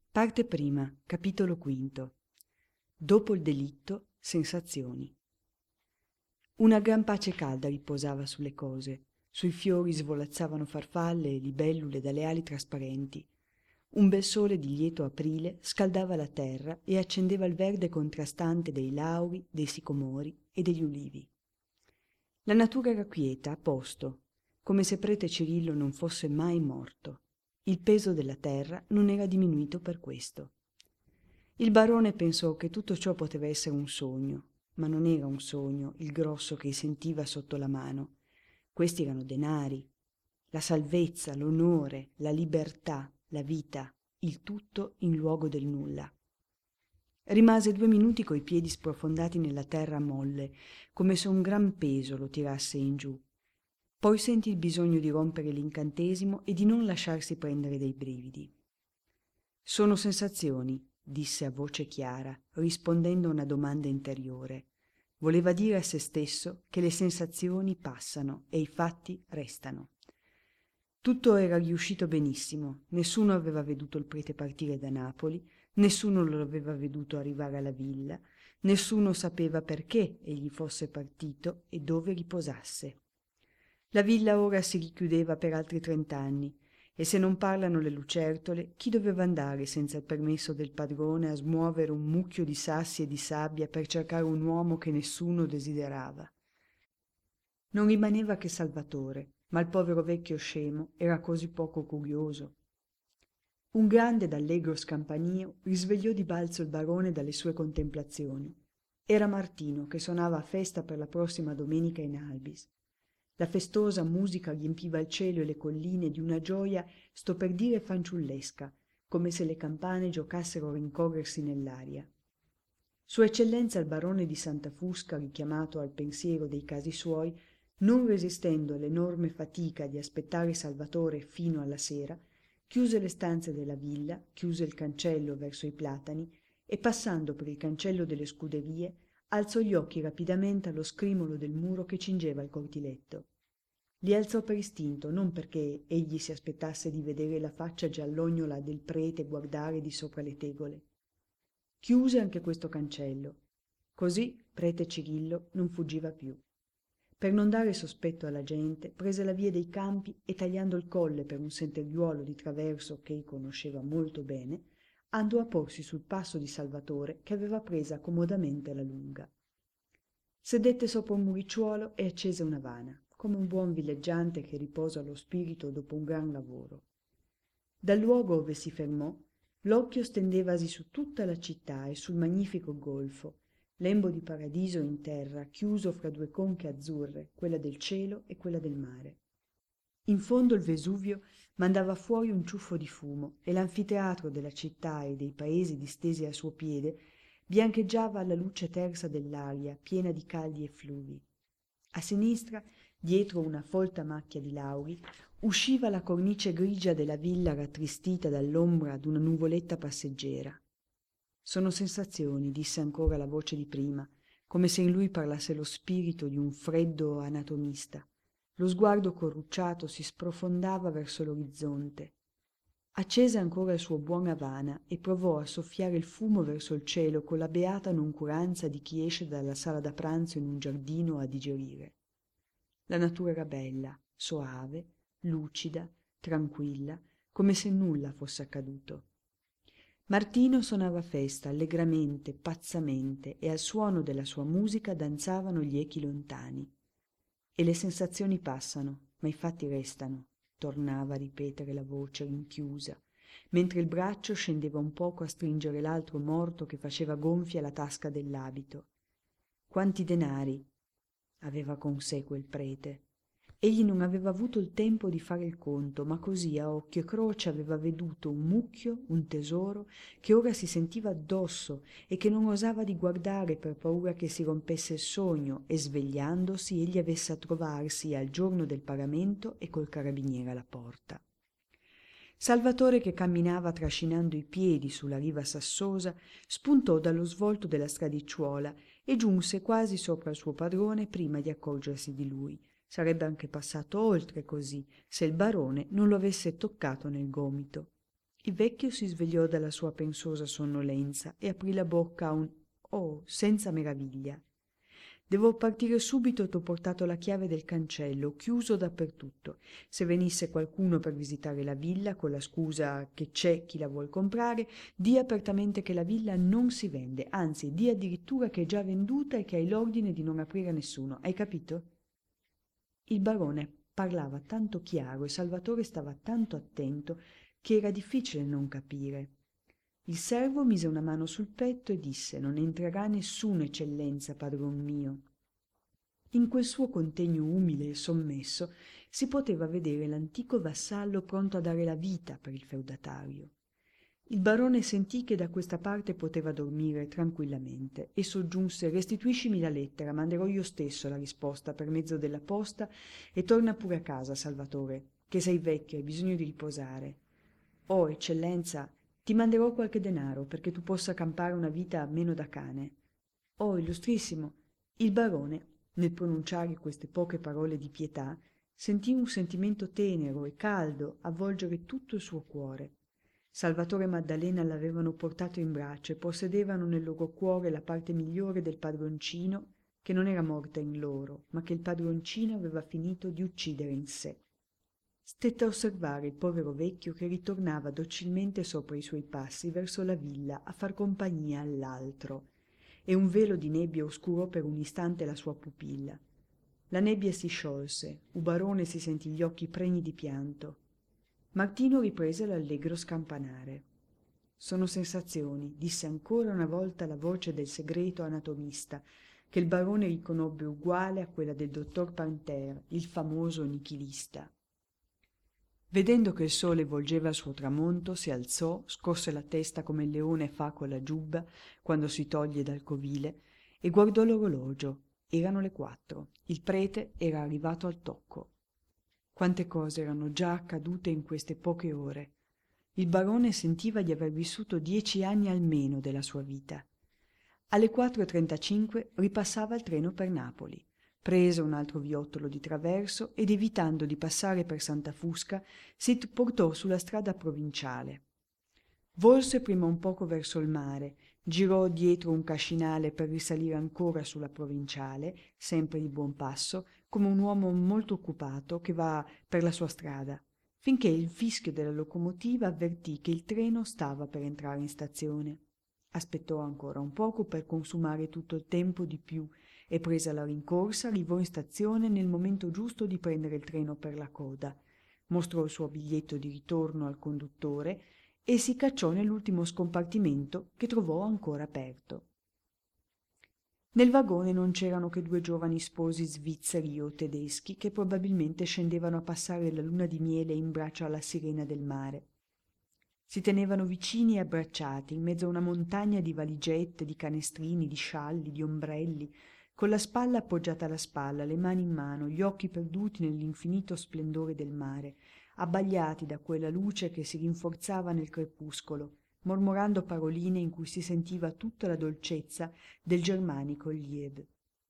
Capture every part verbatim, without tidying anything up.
Parte prima, capitolo quinto. Dopo il delitto, sensazioni. Una gran pace calda riposava sulle cose, sui fiori svolazzavano farfalle e libellule dalle ali trasparenti. Un bel sole di lieto aprile scaldava la terra e accendeva il verde contrastante dei lauri, dei sicomori e degli ulivi. La natura era quieta, a posto, come se prete Cirillo non fosse mai morto. Il peso della terra non era diminuito per questo. Il barone pensò che tutto ciò poteva essere un sogno, ma non era un sogno il grosso che sentiva sotto la mano. Questi erano denari, la salvezza, l'onore, la libertà, la vita, il tutto in luogo del nulla. Rimase due minuti coi piedi sprofondati nella terra molle, come se un gran peso lo tirasse in giù. Poi sentì il bisogno di rompere l'incantesimo e di non lasciarsi prendere dei brividi. Sono sensazioni, disse a voce chiara, rispondendo a una domanda interiore. Voleva dire a se stesso che le sensazioni passano e i fatti restano. Tutto era riuscito benissimo, nessuno aveva veduto il prete partire da Napoli, nessuno lo aveva veduto arrivare alla villa, nessuno sapeva perché egli fosse partito e dove riposasse. La villa ora si richiudeva per altri trent'anni, e se non parlano le lucertole, chi doveva andare senza il permesso del padrone a smuovere un mucchio di sassi e di sabbia per cercare un uomo che nessuno desiderava? Non rimaneva che Salvatore, ma il povero vecchio scemo era così poco curioso. Un grande ed allegro scampanio risvegliò di balzo il barone dalle sue contemplazioni. Era Martino che suonava a festa per la prossima domenica in Albis. La festosa musica riempiva il cielo e le colline di una gioia, sto per dire fanciullesca, come se le campane giocassero a rincorrersi nell'aria. Sua eccellenza il barone di Santa Fusca, richiamato al pensiero dei casi suoi, non resistendo all'enorme fatica di aspettare Salvatore fino alla sera, chiuse le stanze della villa, chiuse il cancello verso i platani e, passando per il cancello delle scuderie, alzò gli occhi rapidamente allo scrimolo del muro che cingeva il cortiletto. Li alzò per istinto, non perché egli si aspettasse di vedere la faccia giallognola del prete guardare di sopra le tegole. Chiuse anche questo cancello. Così prete Cirillo non fuggiva più. Per non dare sospetto alla gente, prese la via dei campi e, tagliando il colle per un sentieriuolo di traverso che conosceva molto bene, andò a porsi sul passo di Salvatore che aveva presa comodamente alla lunga. Sedette sopra un muricciuolo e accese una vana, come un buon villeggiante che riposa lo spirito dopo un gran lavoro. Dal luogo ove si fermò, l'occhio stendevasi su tutta la città e sul magnifico golfo, lembo di paradiso in terra, chiuso fra due conche azzurre, quella del cielo e quella del mare. In fondo il Vesuvio mandava fuori un ciuffo di fumo e l'anfiteatro della città e dei paesi distesi a suo piede biancheggiava alla luce tersa dell'aria, piena di caldi effluvi. A sinistra, dietro una folta macchia di lauri, usciva la cornice grigia della villa rattristita dall'ombra d'una nuvoletta passeggera. Sono sensazioni, disse ancora la voce di prima, come se in lui parlasse lo spirito di un freddo anatomista. Lo sguardo corrucciato si sprofondava verso l'orizzonte. Accese ancora il suo buon Havana e provò a soffiare il fumo verso il cielo con la beata noncuranza di chi esce dalla sala da pranzo in un giardino a digerire. La natura era bella, soave, lucida, tranquilla, come se nulla fosse accaduto. Martino suonava festa allegramente, pazzamente, e al suono della sua musica danzavano gli echi lontani. E le sensazioni passano, ma i fatti restano, tornava a ripetere la voce rinchiusa, mentre il braccio scendeva un poco a stringere l'altro morto che faceva gonfia la tasca dell'abito. Quanti denari aveva con sé quel prete? Egli non aveva avuto il tempo di fare il conto, ma così a occhio e croce aveva veduto un mucchio, un tesoro, che ora si sentiva addosso e che non osava di guardare per paura che si rompesse il sogno e, svegliandosi, egli avesse a trovarsi al giorno del pagamento e col carabiniere alla porta. Salvatore, che camminava trascinando i piedi sulla riva sassosa, spuntò dallo svolto della stradicciuola e giunse quasi sopra il suo padrone prima di accorgersi di lui. Sarebbe anche passato oltre così, se il barone non lo avesse toccato nel gomito. Il vecchio si svegliò dalla sua pensosa sonnolenza e aprì la bocca a un «oh» senza meraviglia. «Devo partire subito, t'ho portato la chiave del cancello, chiuso dappertutto. Se venisse qualcuno per visitare la villa, con la scusa che c'è chi la vuol comprare, di apertamente che la villa non si vende, anzi, di addirittura che è già venduta e che hai l'ordine di non aprire a nessuno. Hai capito?» Il barone parlava tanto chiaro e Salvatore stava tanto attento che era difficile non capire. Il servo mise una mano sul petto e disse: «Non entrerà nessuno, eccellenza, padron mio». In quel suo contegno umile e sommesso si poteva vedere l'antico vassallo pronto a dare la vita per il feudatario. Il barone sentì che da questa parte poteva dormire tranquillamente e soggiunse: «Restituiscimi la lettera, manderò io stesso la risposta per mezzo della posta e torna pure a casa, Salvatore, che sei vecchio e hai bisogno di riposare. Oh, eccellenza, ti manderò qualche denaro perché tu possa campare una vita meno da cane. Oh, illustrissimo!» Il barone, nel pronunciare queste poche parole di pietà, sentì un sentimento tenero e caldo avvolgere tutto il suo cuore. Salvatore e Maddalena l'avevano portato in braccio e possedevano nel loro cuore la parte migliore del padroncino, che non era morta in loro, ma che il padroncino aveva finito di uccidere in sé. Stette a osservare il povero vecchio che ritornava docilmente sopra i suoi passi verso la villa a far compagnia all'altro, e un velo di nebbia oscurò per un istante la sua pupilla. La nebbia si sciolse, Ubarone si sentì gli occhi pregni di pianto. Martino riprese l'allegro scampanare. «Sono sensazioni», disse ancora una volta la voce del segreto anatomista, che il barone riconobbe uguale a quella del dottor Panter, il famoso nichilista. Vedendo che il sole volgeva al suo tramonto, si alzò, scosse la testa come il leone fa con la giubba quando si toglie dal covile, e guardò l'orologio. Erano le quattro. Il prete era arrivato al tocco. Quante cose erano già accadute in queste poche ore. Il barone sentiva di aver vissuto dieci anni almeno della sua vita. Alle quattro e trentacinque ripassava il treno per Napoli. Prese un altro viottolo di traverso ed, evitando di passare per Santa Fusca, si portò sulla strada provinciale. Volse prima un poco verso il mare, girò dietro un cascinale per risalire ancora sulla provinciale, sempre di buon passo, come un uomo molto occupato che va per la sua strada, finché il fischio della locomotiva avvertì che il treno stava per entrare in stazione. Aspettò ancora un poco per consumare tutto il tempo di più e, presa la rincorsa, arrivò in stazione nel momento giusto di prendere il treno per la coda. Mostrò il suo biglietto di ritorno al conduttore e si cacciò nell'ultimo scompartimento, che trovò ancora aperto. Nel vagone non c'erano che due giovani sposi svizzeri o tedeschi che probabilmente scendevano a passare la luna di miele in braccio alla sirena del mare. Si tenevano vicini e abbracciati in mezzo a una montagna di valigette, di canestrini, di scialli, di ombrelli, con la spalla appoggiata alla spalla, le mani in mano, gli occhi perduti nell'infinito splendore del mare, abbagliati da quella luce che si rinforzava nel crepuscolo, mormorando paroline in cui si sentiva tutta la dolcezza del germanico lied.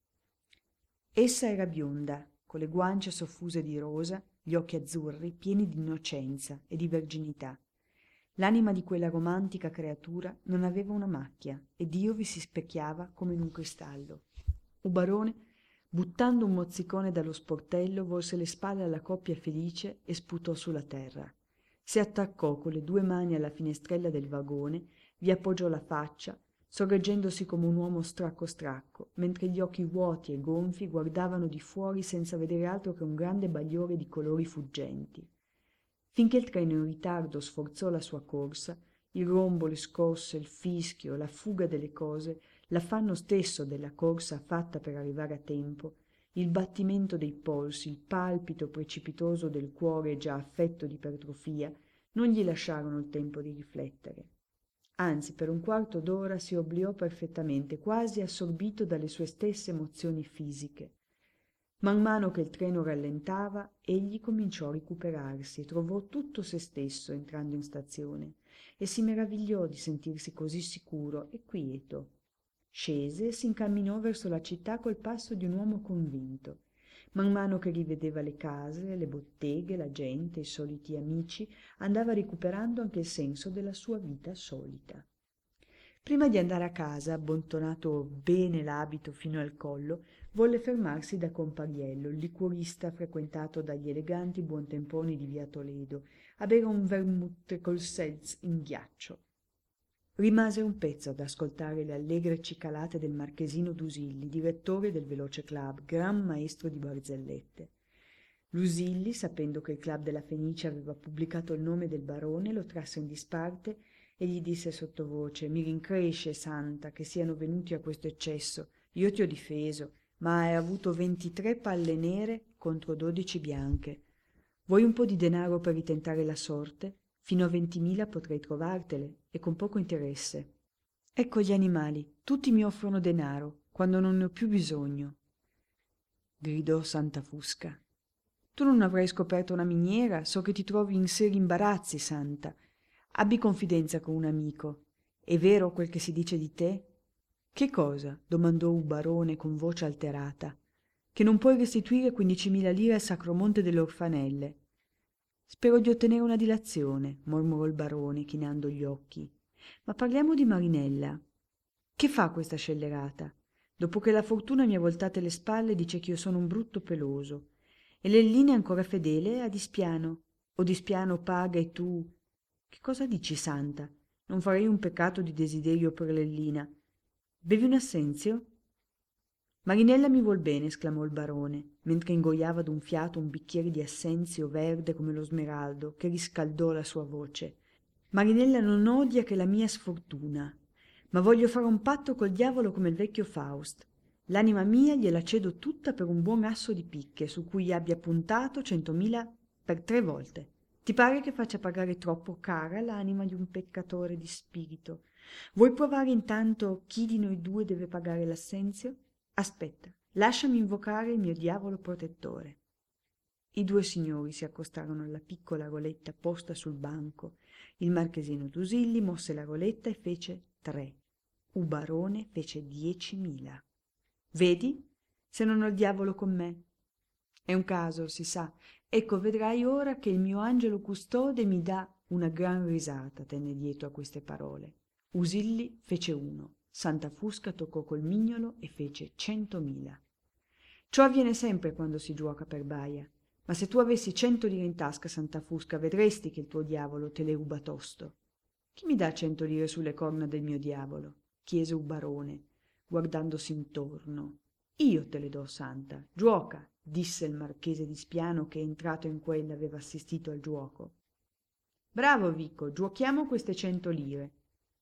Essa era bionda, con le guance soffuse di rosa, gli occhi azzurri, pieni di innocenza e di verginità. L'anima di quella romantica creatura non aveva una macchia e Dio vi si specchiava come in un cristallo. Ubarone, buttando un mozzicone dallo sportello, volse le spalle alla coppia felice e sputò sulla terra. Si attaccò con le due mani alla finestrella del vagone, vi appoggiò la faccia, sorreggendosi come un uomo stracco stracco, mentre gli occhi vuoti e gonfi guardavano di fuori senza vedere altro che un grande bagliore di colori fuggenti. Finché il treno in ritardo sforzò la sua corsa, il rombo, le scosse, il fischio, la fuga delle cose, l'affanno stesso della corsa fatta per arrivare a tempo, il battimento dei polsi, il palpito precipitoso del cuore già affetto di ipertrofia, non gli lasciarono il tempo di riflettere. Anzi, per un quarto d'ora si obliò perfettamente, quasi assorbito dalle sue stesse emozioni fisiche. Man mano che il treno rallentava, egli cominciò a recuperarsi e trovò tutto se stesso entrando in stazione e si meravigliò di sentirsi così sicuro e quieto. Scese e si incamminò verso la città col passo di un uomo convinto. Man mano che rivedeva le case, le botteghe, la gente, i soliti amici, andava recuperando anche il senso della sua vita solita. Prima di andare a casa, abbottonato bene l'abito fino al collo, volle fermarsi da Compariello, il liquorista frequentato dagli eleganti buontemponi di via Toledo, a bere un vermouth col seltz in ghiaccio. Rimase un pezzo ad ascoltare le allegre cicalate del marchesino Dusilli, direttore del Veloce Club, gran maestro di barzellette. Lusilli, sapendo che il club della Fenice aveva pubblicato il nome del barone, lo trasse in disparte e gli disse sottovoce: «Mi rincresce, Santa, che siano venuti a questo eccesso. Io ti ho difeso, ma hai avuto ventitré palle nere contro dodici bianche. Vuoi un po' di denaro per ritentare la sorte? Fino a ventimila potrei trovartele, e con poco interesse. Ecco gli animali, tutti mi offrono denaro, quando non ne ho più bisogno», gridò Santa Fusca. «Tu non avrai scoperto una miniera, so che ti trovi in seri imbarazzi, Santa. Abbi confidenza con un amico. È vero quel che si dice di te?» «Che cosa?» domandò Ubarone con voce alterata. «Che non puoi restituire quindicimila lire al Sacromonte delle Orfanelle». «Spero di ottenere una dilazione», mormorò il barone chinando gli occhi. «Ma parliamo di Marinella. Che fa questa scellerata? Dopo che la fortuna mi ha voltate le spalle dice che io sono un brutto peloso. E Lellina è ancora fedele a Dispiano? O Dispiano paga e tu...» «Che cosa dici, Santa? Non farei un peccato di desiderio per Lellina. Bevi un assenzio?» «Marinella mi vuol bene», esclamò il barone, mentre ingoiava d'un fiato un bicchiere di assenzio verde come lo smeraldo, che riscaldò la sua voce. «Marinella non odia che la mia sfortuna, ma voglio fare un patto col diavolo come il vecchio Faust. L'anima mia gliela cedo tutta per un buon asso di picche, su cui abbia puntato centomila per tre volte. Ti pare che faccia pagare troppo cara l'anima di un peccatore di spirito? Vuoi provare intanto chi di noi due deve pagare l'assenzio? Aspetta, lasciami invocare il mio diavolo protettore». I due signori si accostarono alla piccola roletta posta sul banco. Il marchesino Dusilli mosse la roletta e fece tre. Ubarone fece diecimila. «Vedi? Se non ho il diavolo con me. È un caso, si sa. Ecco, vedrai ora che il mio angelo custode mi dà una gran risata», tenne dietro a queste parole. Usilli fece uno. Santa Fusca toccò col mignolo e fece centomila. Ciò avviene sempre quando si giuoca per baia. Ma se tu avessi cento lire in tasca, Santa Fusca, vedresti che il tuo diavolo te le ruba tosto. «Chi mi dà cento lire sulle corna del mio diavolo?» chiese Ubarone, guardandosi intorno. «Io te le do, Santa. Giuoca», disse il marchese di Spiano, che entrato in quella aveva assistito al giuoco. «Bravo, Vico, giuochiamo queste cento lire».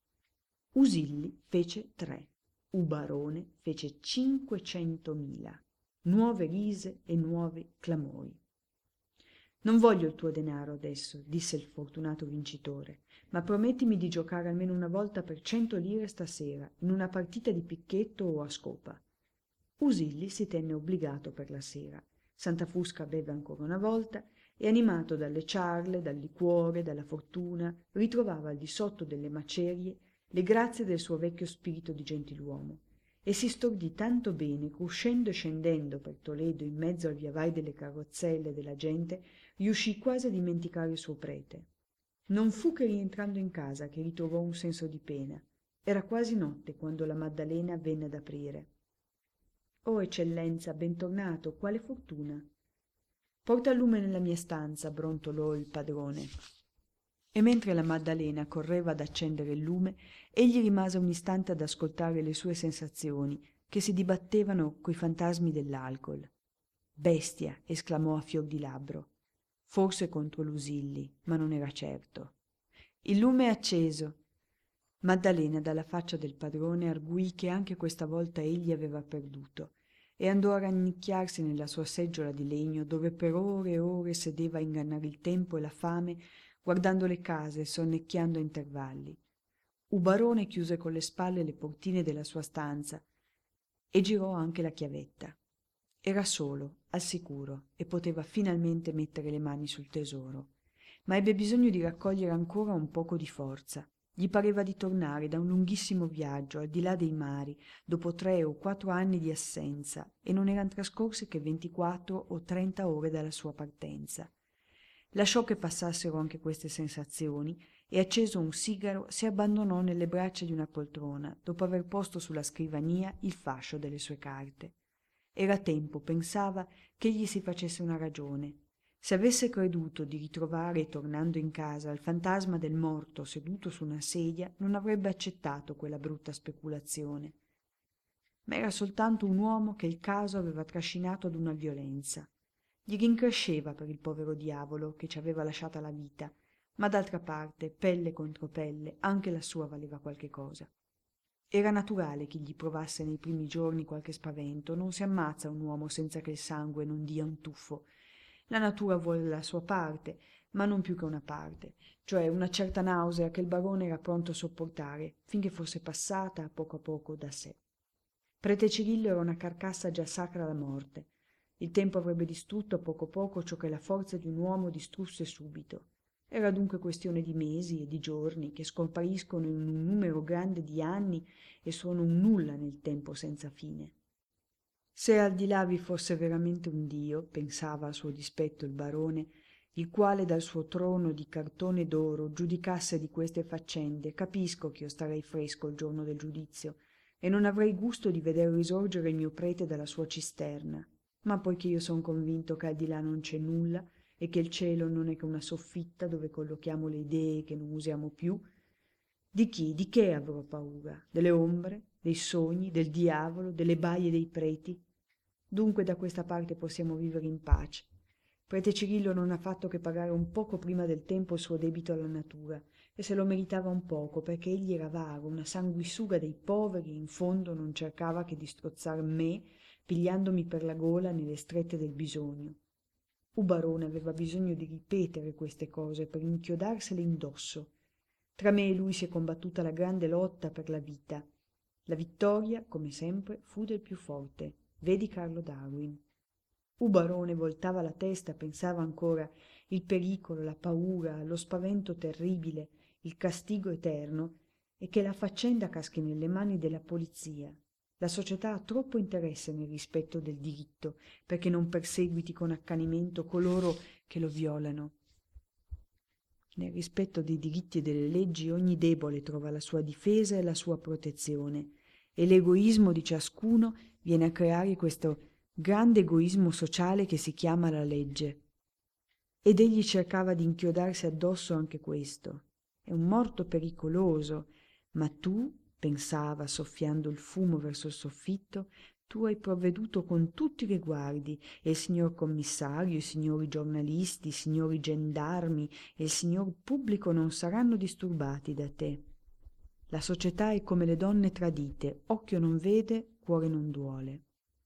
Usilli fece tre. Ubarone fece cinquecentomila. Nuove rise e nuovi clamori. «Non voglio il tuo denaro adesso», disse il fortunato vincitore, «ma promettimi di giocare almeno una volta per cento lire stasera, in una partita di picchetto o a scopa». Usilli si tenne obbligato per la sera. Santa Fusca beve ancora una volta e, animato dalle ciarle, dal liquore, dalla fortuna, ritrovava al di sotto delle macerie le grazie del suo vecchio spirito di gentiluomo, e si stordì tanto bene che, uscendo e scendendo per Toledo in mezzo al viavai delle carrozzelle e della gente, riuscì quasi a dimenticare il suo prete. Non fu che rientrando in casa che ritrovò un senso di pena. Era quasi notte quando la Maddalena venne ad aprire. «Oh, eccellenza, bentornato, quale fortuna!» «Porta il lume nella mia stanza», brontolò il padrone. E mentre la Maddalena correva ad accendere il lume, egli rimase un istante ad ascoltare le sue sensazioni, che si dibattevano coi fantasmi dell'alcol. «Bestia!» esclamò a fior di labbro. Forse contro Lusilli, ma non era certo. Il lume è acceso. Maddalena, dalla faccia del padrone, arguì che anche questa volta egli aveva perduto, e andò a rannicchiarsi nella sua seggiola di legno, dove per ore e ore sedeva a ingannare il tempo e la fame, guardando le case e sonnecchiando a intervalli. Ubarone chiuse con le spalle le portine della sua stanza e girò anche la chiavetta. Era solo, al sicuro, e poteva finalmente mettere le mani sul tesoro, ma ebbe bisogno di raccogliere ancora un poco di forza. Gli pareva di tornare da un lunghissimo viaggio al di là dei mari, dopo tre o quattro anni di assenza, e non eran trascorse che ventiquattro o trenta ore dalla sua partenza. Lasciò che passassero anche queste sensazioni e, acceso un sigaro, si abbandonò nelle braccia di una poltrona, dopo aver posto sulla scrivania il fascio delle sue carte. Era tempo, pensava, che egli si facesse una ragione. Se avesse creduto di ritrovare, tornando in casa, il fantasma del morto seduto su una sedia, non avrebbe accettato quella brutta speculazione. Ma era soltanto un uomo che il caso aveva trascinato ad una violenza. Gli rincresceva per il povero diavolo che ci aveva lasciata la vita, ma d'altra parte, pelle contro pelle, anche la sua valeva qualche cosa. Era naturale che gli provasse nei primi giorni qualche spavento. Non si ammazza un uomo senza che il sangue non dia un tuffo. La natura vuole la sua parte, ma non più che una parte, cioè una certa nausea che il barone era pronto a sopportare, finché fosse passata a poco a poco da sé. Prete Cirillo era una carcassa già sacra alla morte. Il tempo avrebbe distrutto a poco a poco ciò che la forza di un uomo distrusse subito. Era dunque questione di mesi e di giorni che scompariscono in un numero grande di anni e sono un nulla nel tempo senza fine. Se al di là vi fosse veramente un Dio, pensava a suo dispetto il barone, il quale dal suo trono di cartone d'oro giudicasse di queste faccende, capisco che io starei fresco il giorno del giudizio e non avrei gusto di veder risorgere il mio prete dalla sua cisterna. Ma poiché io son convinto che al di là non c'è nulla e che il cielo non è che una soffitta dove collochiamo le idee che non usiamo più, di chi, di che avrò paura? Delle ombre, dei sogni, del diavolo, delle baie dei preti? Dunque da questa parte possiamo vivere in pace. Prete Cirillo non ha fatto che pagare un poco prima del tempo il suo debito alla natura, e se lo meritava un poco, perché egli era avaro, una sanguisuga dei poveri, e in fondo non cercava che di strozzar me, pigliandomi per la gola nelle strette del bisogno. Ubarone aveva bisogno di ripetere queste cose per inchiodarsele indosso. Tra me e lui si è combattuta la grande lotta per la vita. La vittoria, come sempre, fu del più forte. Vedi Carlo Darwin. Ubarone voltava la testa, pensava ancora il pericolo, la paura, lo spavento terribile, il castigo eterno, e che la faccenda caschi nelle mani della polizia. La società ha troppo interesse nel rispetto del diritto perché non perseguiti con accanimento coloro che lo violano. Nel rispetto dei diritti e delle leggi ogni debole trova la sua difesa e la sua protezione, e l'egoismo di ciascuno viene a creare questo grande egoismo sociale che si chiama la legge. Ed egli cercava di inchiodarsi addosso anche questo. È un morto pericoloso, ma tu, pensava soffiando il fumo verso il soffitto, tu hai provveduto con tutti i riguardi, e il signor commissario, i signori giornalisti, i signori gendarmi e il signor pubblico non saranno disturbati da te. La società è come le donne tradite, occhio non vede, cuore non duole.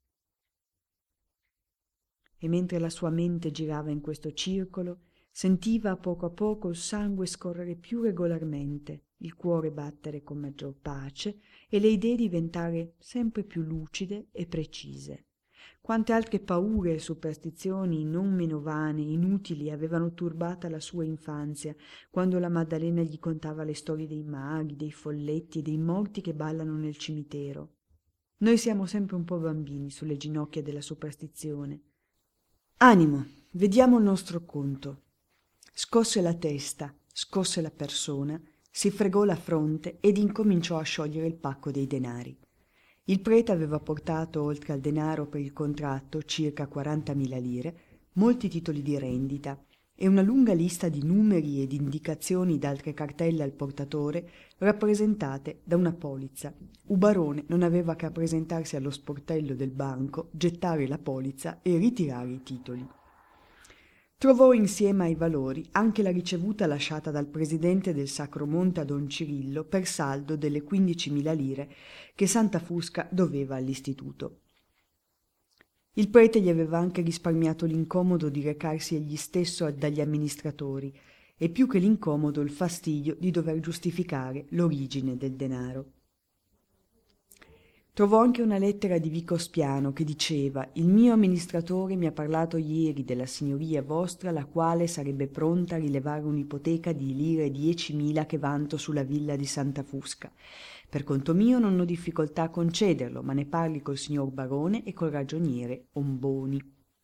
E mentre la sua mente girava in questo circolo, sentiva a poco a poco il sangue scorrere più regolarmente, il cuore battere con maggior pace e le idee diventare sempre più lucide e precise. Quante altre paure e superstizioni non meno vane, inutili, avevano turbata la sua infanzia, quando la Maddalena gli contava le storie dei maghi, dei folletti e dei morti che ballano nel cimitero. Noi siamo sempre un po' bambini sulle ginocchia della superstizione. Animo, vediamo il nostro conto. Scosse la testa, scosse la persona, si fregò la fronte ed incominciò a sciogliere il pacco dei denari. Il prete aveva portato, oltre al denaro per il contratto, circa quarantamila lire, molti titoli di rendita e una lunga lista di numeri ed indicazioni d'altre cartelle al portatore rappresentate da una polizza. Ubarone non aveva che a presentarsi allo sportello del banco, gettare la polizza e ritirare i titoli. Trovò insieme ai valori anche la ricevuta lasciata dal presidente del Sacro Monte a don Cirillo per saldo delle quindicimila lire che Santa Fusca doveva all'istituto. Il prete gli aveva anche risparmiato l'incomodo di recarsi egli stesso dagli amministratori e più che l'incomodo il fastidio di dover giustificare l'origine del denaro. Trovò anche una lettera di Vico Spiano che diceva: «Il mio amministratore mi ha parlato ieri della signoria vostra, la quale sarebbe pronta a rilevare un'ipoteca di lire diecimila che vanto sulla villa di Santa Fusca. Per conto mio non ho difficoltà a concederlo, ma ne parli col signor barone e col ragioniere Omboni».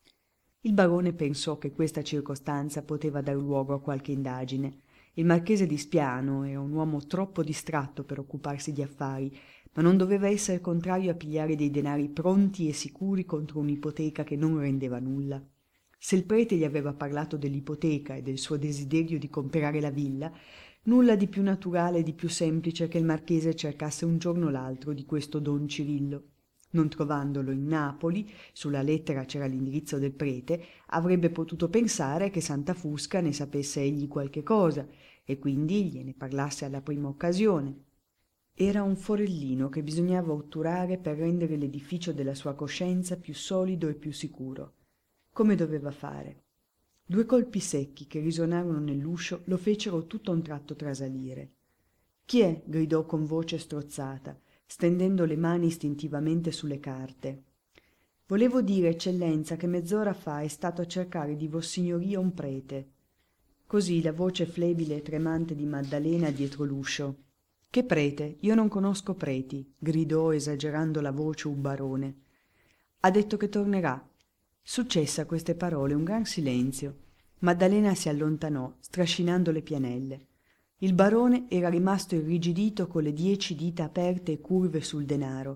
Il barone pensò che questa circostanza poteva dar luogo a qualche indagine. Il marchese di Spiano era un uomo troppo distratto per occuparsi di affari, ma non doveva essere contrario a pigliare dei denari pronti e sicuri contro un'ipoteca che non rendeva nulla. Se il prete gli aveva parlato dell'ipoteca e del suo desiderio di comprare la villa, nulla di più naturale e di più semplice che il marchese cercasse un giorno o l'altro di questo don Cirillo. Non trovandolo in Napoli, sulla lettera c'era l'indirizzo del prete, avrebbe potuto pensare che Santa Fusca ne sapesse egli qualche cosa e quindi gliene parlasse alla prima occasione. Era un forellino che bisognava otturare per rendere l'edificio della sua coscienza più solido e più sicuro. Come doveva fare? Due colpi secchi che risonarono nell'uscio lo fecero tutto a un tratto trasalire. «Chi è?» gridò con voce strozzata, stendendo le mani istintivamente sulle carte. «Volevo dire, eccellenza, che mezz'ora fa è stato a cercare di vossignoria un prete». Così la voce flebile e tremante di Maddalena dietro l'uscio. «Che prete? Io non conosco preti», gridò esagerando la voce un barone. «Ha detto che tornerà». Successe a queste parole un gran silenzio. Maddalena si allontanò, strascinando le pianelle. Il barone era rimasto irrigidito con le dieci dita aperte e curve sul denaro.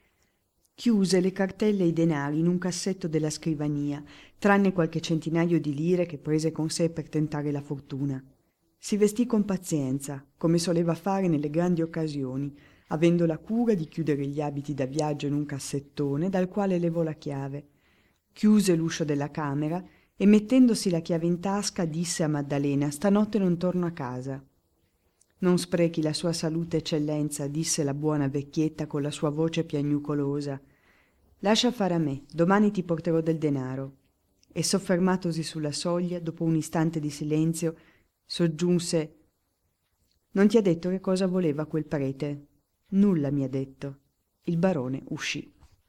Chiuse le cartelle e i denari in un cassetto della scrivania, tranne qualche centinaio di lire che prese con sé per tentare la fortuna. Si vestì con pazienza, come soleva fare nelle grandi occasioni, avendo la cura di chiudere gli abiti da viaggio in un cassettone dal quale levò la chiave. Chiuse l'uscio della camera e, mettendosi la chiave in tasca, disse a Maddalena: «Stanotte non torno a casa». «Non sprechi la sua salute, eccellenza», disse la buona vecchietta con la sua voce piagnucolosa. «Lascia fare a me, domani ti porterò del denaro». E soffermatosi sulla soglia, dopo un istante di silenzio, soggiunse: «Non ti ha detto che cosa voleva quel prete?» «Nulla mi ha detto». Il barone uscì.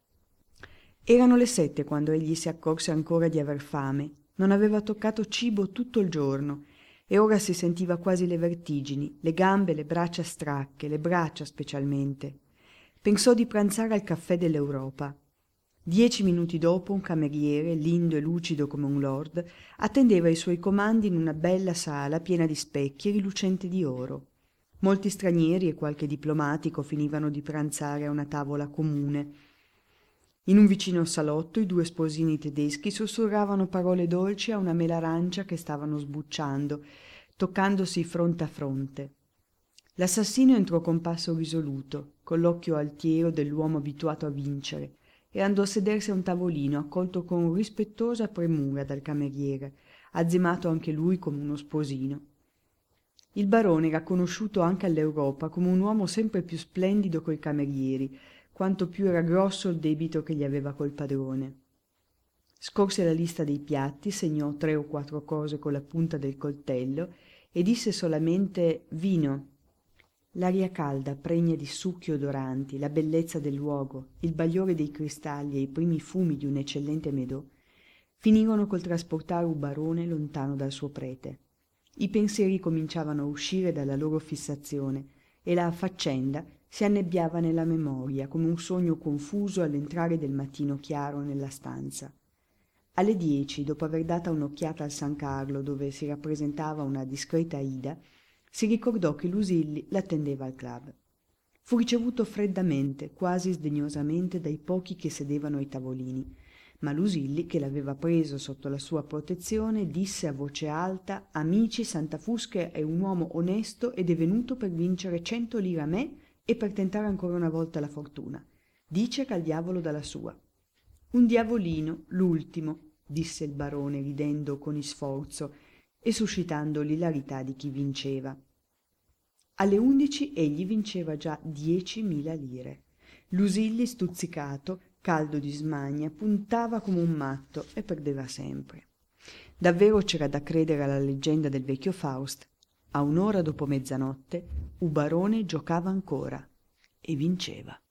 Erano le sette quando egli si accorse ancora di aver fame. Non aveva toccato cibo tutto il giorno e ora si sentiva quasi le vertigini, le gambe, le braccia stracche, le braccia specialmente. Pensò di pranzare al caffè dell'Europa. Dieci minuti dopo un cameriere, lindo e lucido come un lord, attendeva i suoi comandi in una bella sala piena di specchi e rilucente di oro. Molti stranieri e qualche diplomatico finivano di pranzare a una tavola comune. In un vicino salotto i due sposini tedeschi sussurravano parole dolci a una mela arancia che stavano sbucciando, toccandosi fronte a fronte. L'assassino entrò con passo risoluto, con l'occhio altiero dell'uomo abituato a vincere, e andò a sedersi a un tavolino accolto con rispettosa premura dal cameriere, azzimato anche lui come uno sposino. Il barone era conosciuto anche all'Europa come un uomo sempre più splendido coi camerieri, quanto più era grosso il debito che gli aveva col padrone. Scorse la lista dei piatti, segnò tre o quattro cose con la punta del coltello e disse solamente: «Vino». L'aria calda, pregna di succhi odoranti, la bellezza del luogo, il bagliore dei cristalli e i primi fumi di un eccellente Medò finirono col trasportare un barone lontano dal suo prete. I pensieri cominciavano a uscire dalla loro fissazione e la faccenda si annebbiava nella memoria come un sogno confuso all'entrare del mattino chiaro nella stanza. Alle dieci, dopo aver data un'occhiata al San Carlo, dove si rappresentava una discreta Ida, si ricordò che Lusilli l'attendeva al club. Fu ricevuto freddamente, quasi sdegnosamente, dai pochi che sedevano ai tavolini, ma Lusilli, che l'aveva preso sotto la sua protezione, disse a voce alta: «Amici, Santa Fusca è un uomo onesto ed è venuto per vincere cento lire a me e per tentare ancora una volta la fortuna. Dice che al diavolo dalla sua». «Un diavolino, l'ultimo», disse il barone ridendo con isforzo e suscitando l'ilarità di chi vinceva. Alle undici egli vinceva già diecimila lire. Lusilli, stuzzicato, caldo di smania, puntava come un matto e perdeva sempre. Davvero c'era da credere alla leggenda del vecchio Faust. A un'ora dopo mezzanotte, un barone giocava ancora e vinceva.